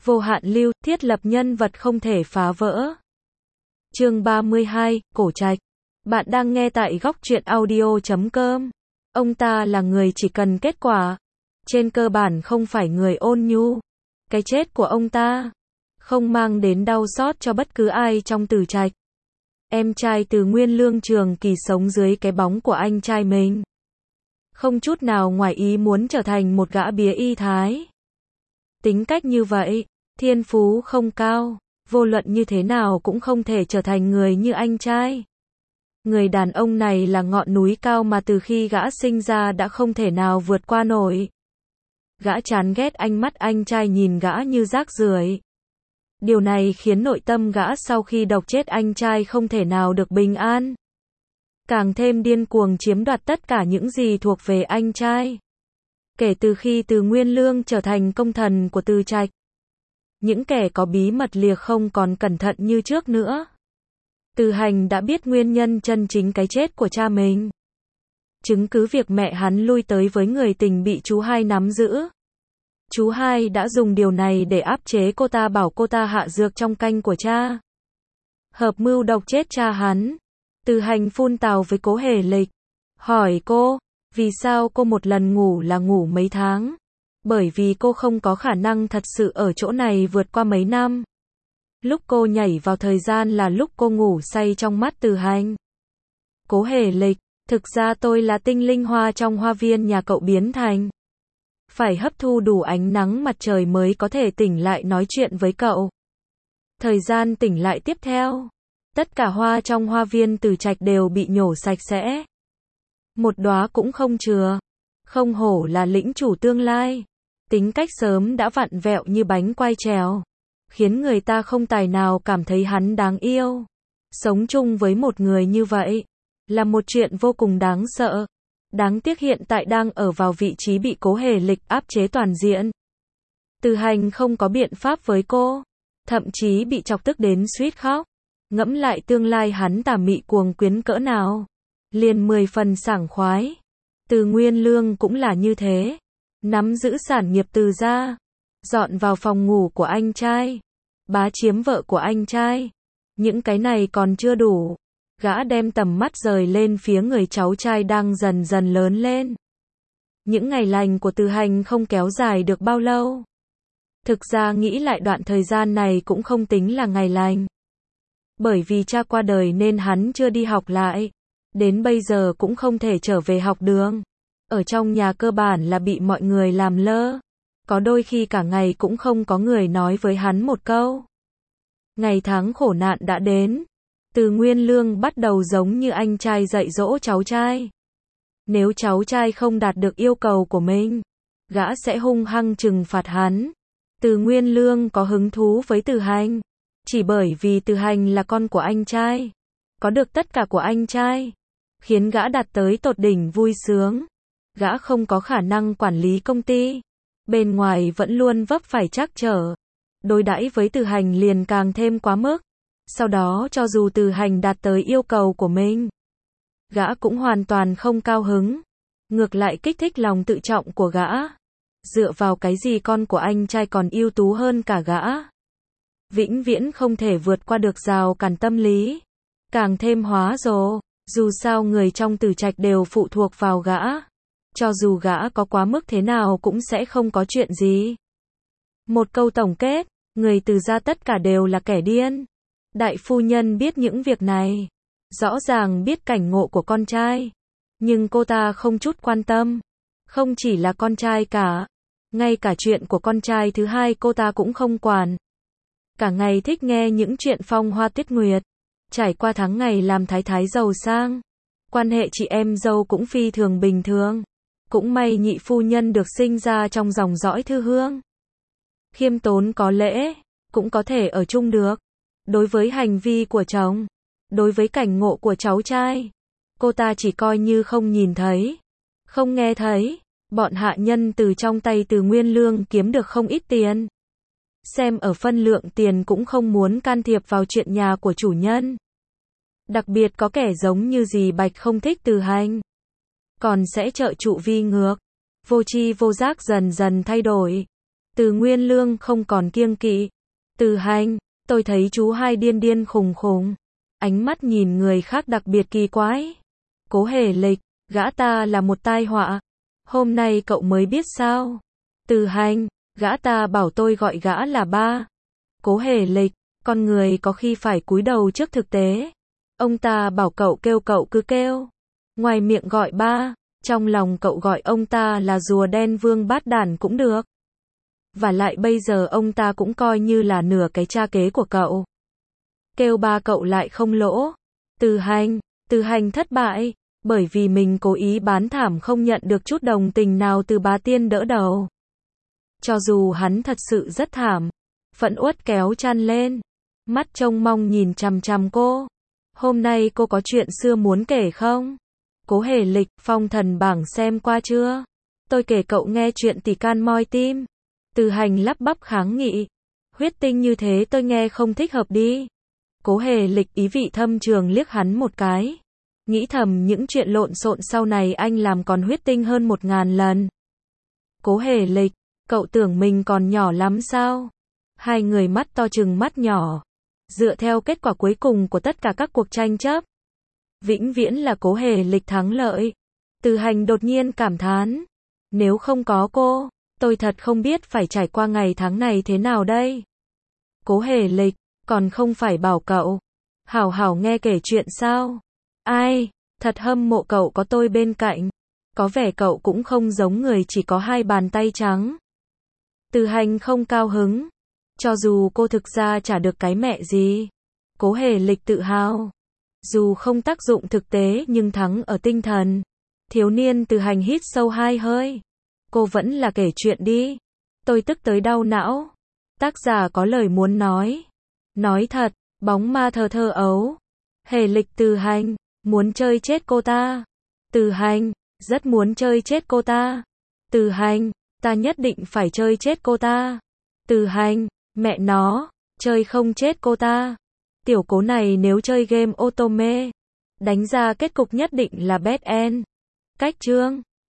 Vô hạn lưu, thiết lập nhân vật không thể phá vỡ. Chương 32, Cổ Trạch. Bạn đang nghe tại góc truyện audio.com. Ông ta là người chỉ cần kết quả. Trên cơ bản không phải người ôn nhu. Cái chết của ông ta không mang đến đau xót cho bất cứ ai trong Từ Trạch. Em trai Từ Nguyên Lương Trường Kỳ sống dưới cái bóng của anh trai mình. Không chút nào ngoài ý muốn trở thành một gã bía y thái. Tính cách như vậy, thiên phú không cao, vô luận như thế nào cũng không thể trở thành người như anh trai. Người đàn ông này là ngọn núi cao mà từ khi gã sinh ra đã không thể nào vượt qua nổi. Gã chán ghét ánh mắt anh trai nhìn gã như rác rưởi. Điều này khiến nội tâm gã sau khi độc chết anh trai không thể nào được bình an. Càng thêm điên cuồng chiếm đoạt tất cả những gì thuộc về anh trai. Kể từ khi Từ Nguyên Lương trở thành công thần của Từ Trạch, những kẻ có bí mật lìa không còn cẩn thận như trước nữa. Từ Hành đã biết nguyên nhân chân chính cái chết của cha mình. Chứng cứ việc mẹ hắn lui tới với người tình bị chú hai nắm giữ. Chú hai đã dùng điều này để áp chế cô ta, bảo cô ta hạ dược trong canh của cha. Hợp mưu độc chết cha hắn. Từ Hành phun tào với Cố Hề Lịch. Hỏi cô, vì sao cô một lần ngủ là ngủ mấy tháng? Bởi vì cô không có khả năng thật sự ở chỗ này vượt qua mấy năm. Lúc cô nhảy vào thời gian là lúc cô ngủ say trong mắt Từ Hành. Cố Hề Lịch, thực ra tôi là tinh linh hoa trong hoa viên nhà cậu biến thành. Phải hấp thu đủ ánh nắng mặt trời mới có thể tỉnh lại nói chuyện với cậu. Thời gian tỉnh lại tiếp theo, tất cả hoa trong hoa viên Từ Trạch đều bị nhổ sạch sẽ. Một đóa cũng không chừa. Không hổ là lĩnh chủ tương lai. Tính cách sớm đã vặn vẹo như bánh quai trèo, khiến người ta không tài nào cảm thấy hắn đáng yêu. Sống chung với một người như vậy là một chuyện vô cùng đáng sợ. Đáng tiếc hiện tại đang ở vào vị trí bị Cố Hề Lịch áp chế toàn diện. Từ Hành không có biện pháp với cô, thậm chí bị chọc tức đến suýt khóc. Ngẫm lại tương lai hắn tà mị cuồng quyến cỡ nào, liền 10 phần sảng khoái. Từ Nguyên Lương cũng là như thế, nắm giữ sản nghiệp Từ gia, dọn vào phòng ngủ của anh trai, bá chiếm vợ của anh trai. Những cái này còn chưa đủ, gã đem tầm mắt rời lên phía người cháu trai đang dần dần lớn lên. Những ngày lành của Từ Hành không kéo dài được bao lâu. Thực ra nghĩ lại đoạn thời gian này cũng không tính là ngày lành. Bởi vì cha qua đời nên hắn chưa đi học lại. Đến bây giờ cũng không thể trở về học đường. Ở trong nhà cơ bản là bị mọi người làm lơ. Có đôi khi cả ngày cũng không có người nói với hắn một câu. Ngày tháng khổ nạn đã đến. Từ Nguyên Lương bắt đầu giống như anh trai dạy dỗ cháu trai. Nếu cháu trai không đạt được yêu cầu của mình, gã sẽ hung hăng trừng phạt hắn. Từ Nguyên Lương có hứng thú với Từ Hành, chỉ bởi vì Từ Hành là con của anh trai, có được tất cả của anh trai, khiến gã đạt tới tột đỉnh vui sướng. Gã không có khả năng quản lý công ty, bên ngoài vẫn luôn vấp phải trắc trở. Đối đãi với Từ Hành liền càng thêm quá mức. Sau đó cho dù Từ Hành đạt tới yêu cầu của mình, gã cũng hoàn toàn không cao hứng. Ngược lại kích thích lòng tự trọng của gã. Dựa vào cái gì con của anh trai còn ưu tú hơn cả gã? Vĩnh viễn không thể vượt qua được rào cản tâm lý. Càng thêm hóa rồ, dù sao người trong Từ Trạch đều phụ thuộc vào gã. Cho dù gã có quá mức thế nào cũng sẽ không có chuyện gì. Một câu tổng kết, người Từ gia tất cả đều là kẻ điên. Đại phu nhân biết những việc này, rõ ràng biết cảnh ngộ của con trai, nhưng cô ta không chút quan tâm. Không chỉ là con trai cả, ngay cả chuyện của con trai thứ hai cô ta cũng không quản. Cả ngày thích nghe những chuyện phong hoa tuyết nguyệt, trải qua tháng ngày làm thái thái giàu sang. Quan hệ chị em dâu cũng phi thường bình thường. Cũng may nhị phu nhân được sinh ra trong dòng dõi Thư Hương. Khiêm tốn có lễ, cũng có thể ở chung được. Đối với hành vi của chồng, đối với cảnh ngộ của cháu trai, cô ta chỉ coi như không nhìn thấy, không nghe thấy. Bọn hạ nhân từ trong tay Từ Nguyên Lương kiếm được không ít tiền. Xem ở phân lượng tiền cũng không muốn can thiệp vào chuyện nhà của chủ nhân. Đặc biệt có kẻ giống như dì Bạch không thích Từ Hành, còn sẽ trợ trụ vi ngược. Vô tri vô giác dần dần thay đổi. Từ Nguyên Lương không còn kiêng kỵ. Từ Hành, tôi thấy chú hai điên điên khùng khùng. Ánh mắt nhìn người khác đặc biệt kỳ quái. Cố Hề Lịch, gã ta là một tai họa. Hôm nay cậu mới biết sao? Từ Hành, gã ta bảo tôi gọi gã là ba. Cố Hề Lịch, con người có khi phải cúi đầu trước thực tế. Ông ta bảo cậu cứ kêu. Ngoài miệng gọi ba, trong lòng cậu gọi ông ta là rùa đen vương bát đản cũng được. Và lại bây giờ ông ta cũng coi như là nửa cái cha kế của cậu. Kêu ba cậu lại không lỗ. Từ Hành thất bại, bởi vì mình cố ý bán thảm không nhận được chút đồng tình nào từ bá tiên đỡ đầu. Cho dù hắn thật sự rất thảm, Phẫn Uất kéo chăn lên, mắt trông mong nhìn chằm chằm cô. Hôm nay cô có chuyện xưa muốn kể không? Cố Hề Lịch, phong thần bảng xem qua chưa? Tôi kể cậu nghe chuyện tỷ can moi tim. Từ Hành lắp bắp kháng nghị. Huyết tinh như thế tôi nghe không thích hợp đi. Cố Hề Lịch ý vị thâm trường liếc hắn một cái. Nghĩ thầm những chuyện lộn xộn sau này anh làm còn huyết tinh hơn 1000 lần. Cố Hề Lịch, cậu tưởng mình còn nhỏ lắm sao? Hai người mắt to trừng mắt nhỏ. Dựa theo kết quả cuối cùng của tất cả các cuộc tranh chấp, vĩnh viễn là Cố Hề Lịch thắng lợi. Từ Hành đột nhiên cảm thán. Nếu không có cô, tôi thật không biết phải trải qua ngày tháng này thế nào đây. Cố Hề Lịch, còn không phải bảo cậu hảo hảo nghe kể chuyện sao? Ai, thật hâm mộ cậu có tôi bên cạnh. Có vẻ cậu cũng không giống người chỉ có 2 bàn tay trắng. Từ Hành không cao hứng. Cho dù cô thực ra chả được cái mẹ gì. Cố Hề Lịch tự hào. Dù không tác dụng thực tế nhưng thắng ở tinh thần. Thiếu niên Từ Hành hít sâu 2 hơi. Cô vẫn là kể chuyện đi. Tôi tức tới đau não. Tác giả có lời muốn nói. Nói thật, bóng ma thơ ấu. Hề Lịch Từ Hành, muốn chơi chết cô ta. Từ Hành, rất muốn chơi chết cô ta. Từ Hành, ta nhất định phải chơi chết cô ta. Từ Hành, mẹ nó, chơi không chết cô ta. Tiểu Cố này nếu chơi game Otome, đánh ra kết cục nhất định là bad end. Cách chương